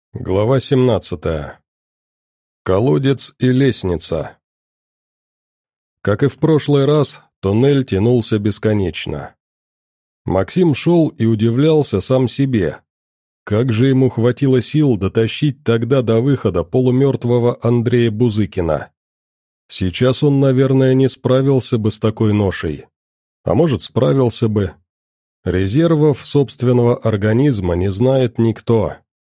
Глава 17. Колодец и лестница. Как и в прошлый раз, туннель тянулся бесконечно. Максим шел и удивлялся сам себе. Как же ему хватило сил дотащить тогда до выхода полумертвого Андрея Бузыкина? Сейчас он, наверное, не справился бы с такой ношей. А может, справился бы. Резервов собственного организма не знает никто.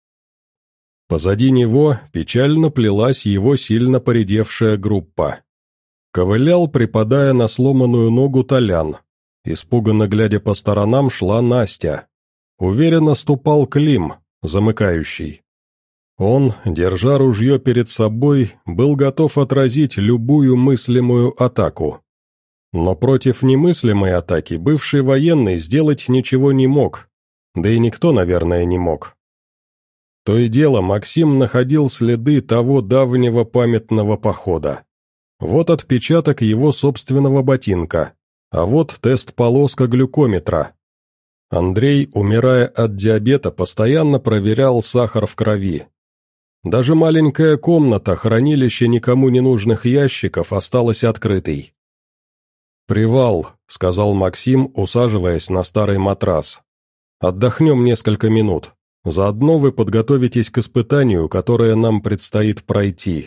Позади него печально плелась его сильно поредевшая группа. Ковылял, припадая на сломанную ногу, Толян. Испуганно глядя по сторонам, шла Настя. Уверенно ступал Клим, замыкающий. Он, держа ружье перед собой, был готов отразить любую мыслимую атаку. Но против немыслимой атаки бывший военный сделать ничего не мог, да и никто, наверное, не мог. То и дело Максим находил следы того давнего памятного похода. Вот отпечаток его собственного ботинка, а вот тест-полоска глюкометра. Андрей, умирая от диабета, постоянно проверял сахар в крови. Даже маленькая комната, хранилище никому не нужных ящиков, осталась открытой. «Привал», — сказал Максим, усаживаясь на старый матрас. «Отдохнем несколько минут. Заодно вы подготовитесь к испытанию, которое нам предстоит пройти».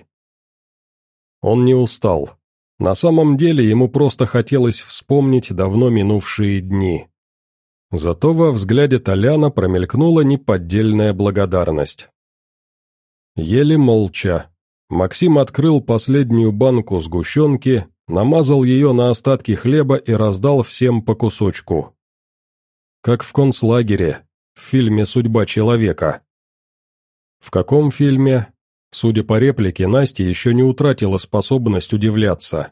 Он не устал. На самом деле ему просто хотелось вспомнить давно минувшие дни. Зато во взгляде Толяна промелькнула неподдельная благодарность. Еле молча. Максим открыл последнюю банку сгущенки, намазал ее на остатки хлеба и раздал всем по кусочку. Как в концлагере, в фильме «Судьба человека». В каком фильме? Судя по реплике, Настя еще не утратила способность удивляться.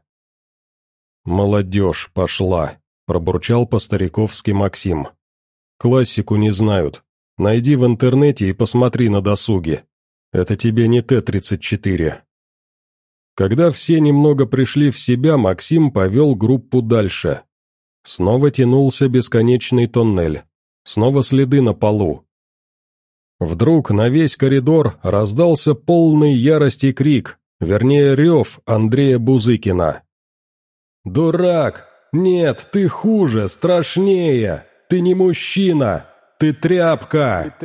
«Молодежь пошла», — пробурчал по-стариковски Максим. «Классику не знают. Найди в интернете и посмотри на досуге. Это тебе не Т-34». Когда все немного пришли в себя, Максим повел группу дальше. Снова тянулся бесконечный тоннель. Снова следы на полу. Вдруг на весь коридор раздался полный ярости крик, вернее рев Андрея Бузыкина. «Дурак! Нет, ты хуже, страшнее! Ты не мужчина! Ты тряпка!»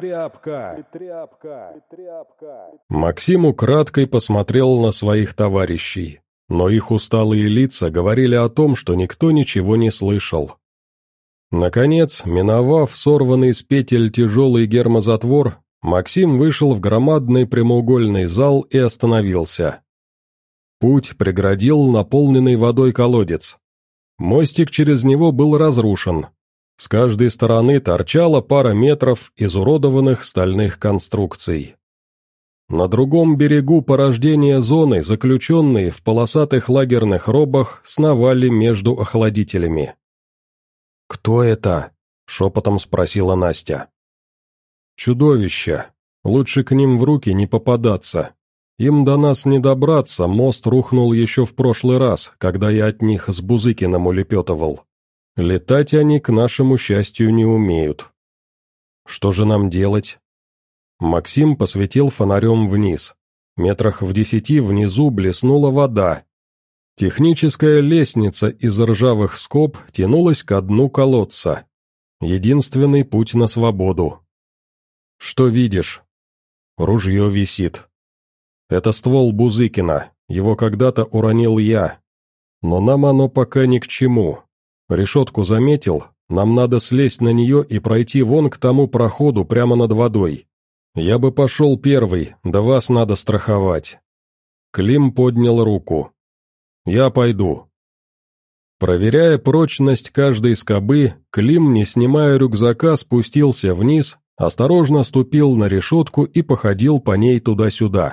Максим украдкой посмотрел на своих товарищей, но их усталые лица говорили о том, что никто ничего не слышал. Наконец, миновав сорванный с петель тяжелый гермозатвор, Максим вышел в громадный прямоугольный зал и остановился. Путь преградил наполненный водой колодец. Мостик через него был разрушен. С каждой стороны торчала пара метров изуродованных стальных конструкций. На другом берегу порождения зоны заключенные в полосатых лагерных робах сновали между охладителями. «Кто это?» — шепотом спросила Настя. «Чудовища. Лучше к ним в руки не попадаться. Им до нас не добраться, мост рухнул еще в прошлый раз, когда я от них с Бузыкиным улепетывал. Летать они, к нашему счастью, не умеют. Что же нам делать?» Максим посветил фонарем вниз. Метрах в 10 внизу блеснула вода. Техническая лестница из ржавых скоб тянулась ко дну колодца. Единственный путь на свободу. «Что видишь?» «Ружье висит. Это ствол Бузыкина, его когда-то уронил я. Но нам оно пока ни к чему. Решетку заметил, нам надо слезть на нее и пройти вон к тому проходу прямо над водой. Я бы пошел первый, да вас надо страховать». Клим поднял руку. «Я пойду». Проверяя прочность каждой скобы, Клим, не снимая рюкзака, спустился вниз, осторожно ступил на решетку и походил по ней туда-сюда.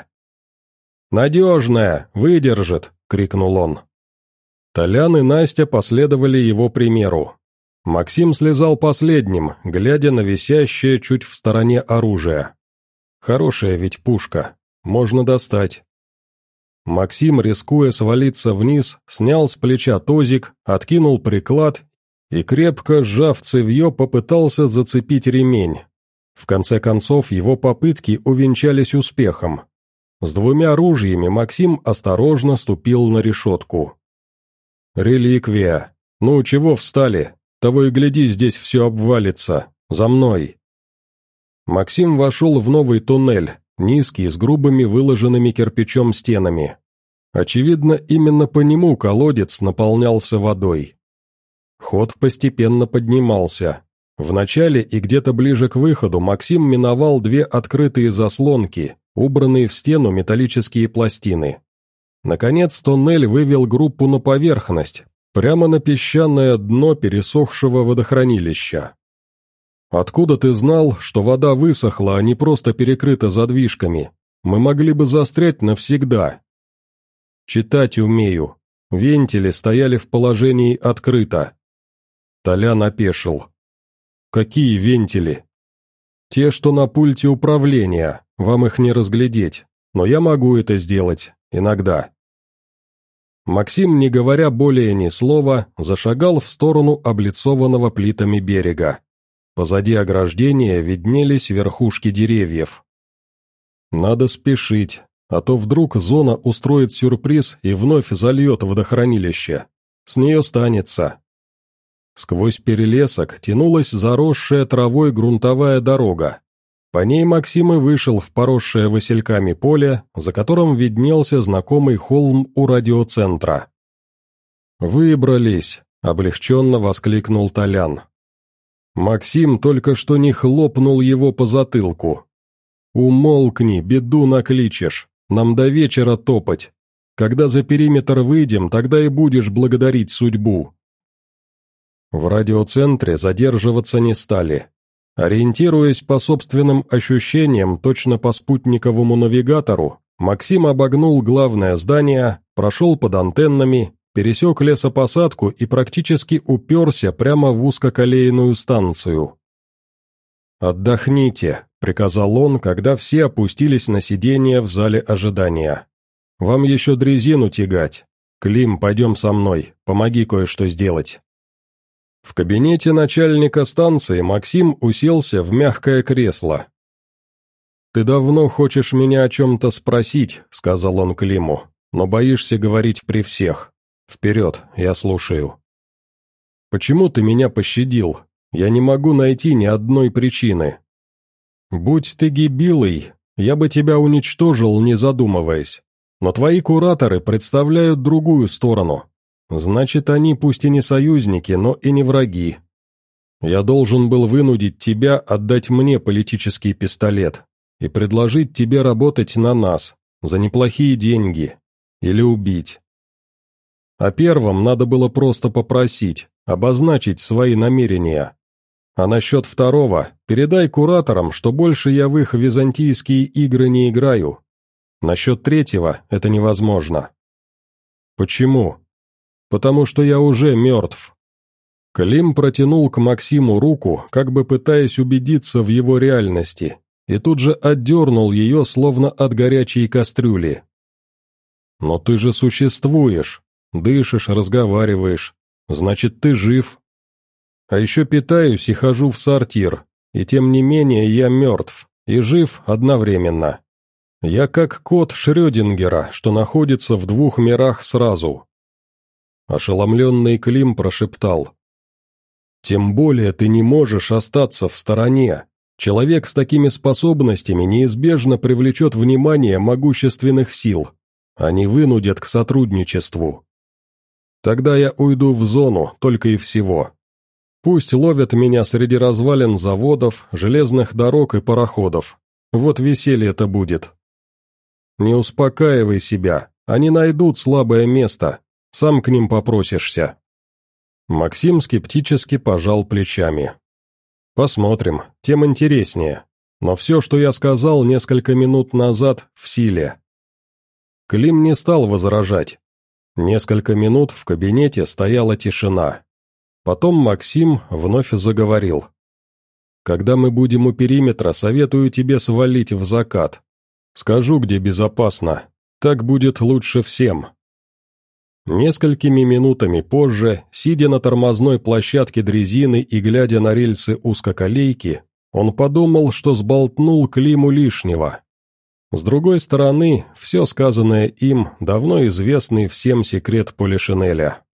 «Надежная, выдержит!» — крикнул он. Толян и Настя последовали его примеру. Максим слезал последним, глядя на висящее чуть в стороне оружие. Хорошая ведь пушка, можно достать. Максим, рискуя свалиться вниз, снял с плеча тозик, откинул приклад и, крепко сжав цевье, попытался зацепить ремень. В конце концов, его попытки увенчались успехом. С 2 ружьями Максим осторожно ступил на решетку. «Реликвия! Ну, чего встали? Того и гляди, здесь все обвалится. За мной!» Максим вошел в новый туннель, низкий, с грубыми выложенными кирпичом стенами. Очевидно, именно по нему колодец наполнялся водой. Ход постепенно поднимался. Вначале и где-то ближе к выходу Максим миновал 2 открытые заслонки, убранные в стену металлические пластины. Наконец туннель вывел группу на поверхность, прямо на песчаное дно пересохшего водохранилища. «Откуда ты знал, что вода высохла, а не просто перекрыта задвижками? Мы могли бы застрять навсегда». «Читать умею. Вентили стояли в положении открыто». Толян опешил. «Какие вентили?» «Те, что на пульте управления, вам их не разглядеть, но я могу это сделать, иногда». Максим, не говоря более ни слова, зашагал в сторону облицованного плитами берега. Позади ограждения виднелись верхушки деревьев. «Надо спешить, а то вдруг зона устроит сюрприз и вновь зальет водохранилище. С нее станется». Сквозь перелесок тянулась заросшая травой грунтовая дорога. По ней Максим и вышел в поросшее васильками поле, за которым виднелся знакомый холм у радиоцентра. «Выбрались!» — облегченно воскликнул Толян. Максим только что не хлопнул его по затылку. «Умолкни, беду накличешь, нам до вечера топать. Когда за периметр выйдем, тогда и будешь благодарить судьбу». В радиоцентре задерживаться не стали. Ориентируясь по собственным ощущениям точно по спутниковому навигатору, Максим обогнул главное здание, прошел под антеннами, пересек лесопосадку и практически уперся прямо в узкоколейную станцию. «Отдохните», — приказал он, когда все опустились на сиденье в зале ожидания. «Вам еще дрезину тягать. Клим, пойдем со мной, помоги кое-что сделать». В кабинете начальника станции Максим уселся в мягкое кресло. «Ты давно хочешь меня о чем-то спросить», — сказал он Климу, «но боишься говорить при всех. Вперед, я слушаю». «Почему ты меня пощадил? Я не могу найти ни одной причины. Будь ты гибилой, я бы тебя уничтожил, не задумываясь. Но твои кураторы представляют другую сторону. Значит, они пусть и не союзники, но и не враги. Я должен был вынудить тебя отдать мне политический пистолет и предложить тебе работать на нас, за неплохие деньги, или убить. О первом надо было просто попросить, обозначить свои намерения. А насчет второго, передай кураторам, что больше я в их византийские игры не играю. Насчет третьего это невозможно. Почему? Потому что я уже мертв. Клим протянул к Максиму руку, как бы пытаясь убедиться в его реальности, и тут же отдернул ее, словно от горячей кастрюли. «Но ты же существуешь, дышишь, разговариваешь, значит, ты жив. А еще питаюсь и хожу в сортир, и тем не менее я мертв, и жив одновременно. Я как кот Шрёдингера, что находится в 2 мирах сразу». Ошеломленный Клим прошептал. «Тем более ты не можешь остаться в стороне. Человек с такими способностями неизбежно привлечет внимание могущественных сил. Они вынудят к сотрудничеству. Тогда я уйду в зону, только и всего. Пусть ловят меня среди развалин заводов, железных дорог и пароходов. Вот веселье-то будет. Не успокаивай себя, они найдут слабое место. Сам к ним попросишься». Максим скептически пожал плечами. «Посмотрим, тем интереснее. Но все, что я сказал несколько минут назад, в силе». Клим не стал возражать. Несколько минут в кабинете стояла тишина. Потом Максим вновь заговорил. «Когда мы будем у периметра, советую тебе свалить в закат. Скажу, где безопасно. Так будет лучше всем». Несколькими минутами позже, сидя на тормозной площадке дрезины и глядя на рельсы узкоколейки, Он подумал, что сболтнул Климу лишнего. С другой стороны, все сказанное им давно известный всем секрет Полишинеля.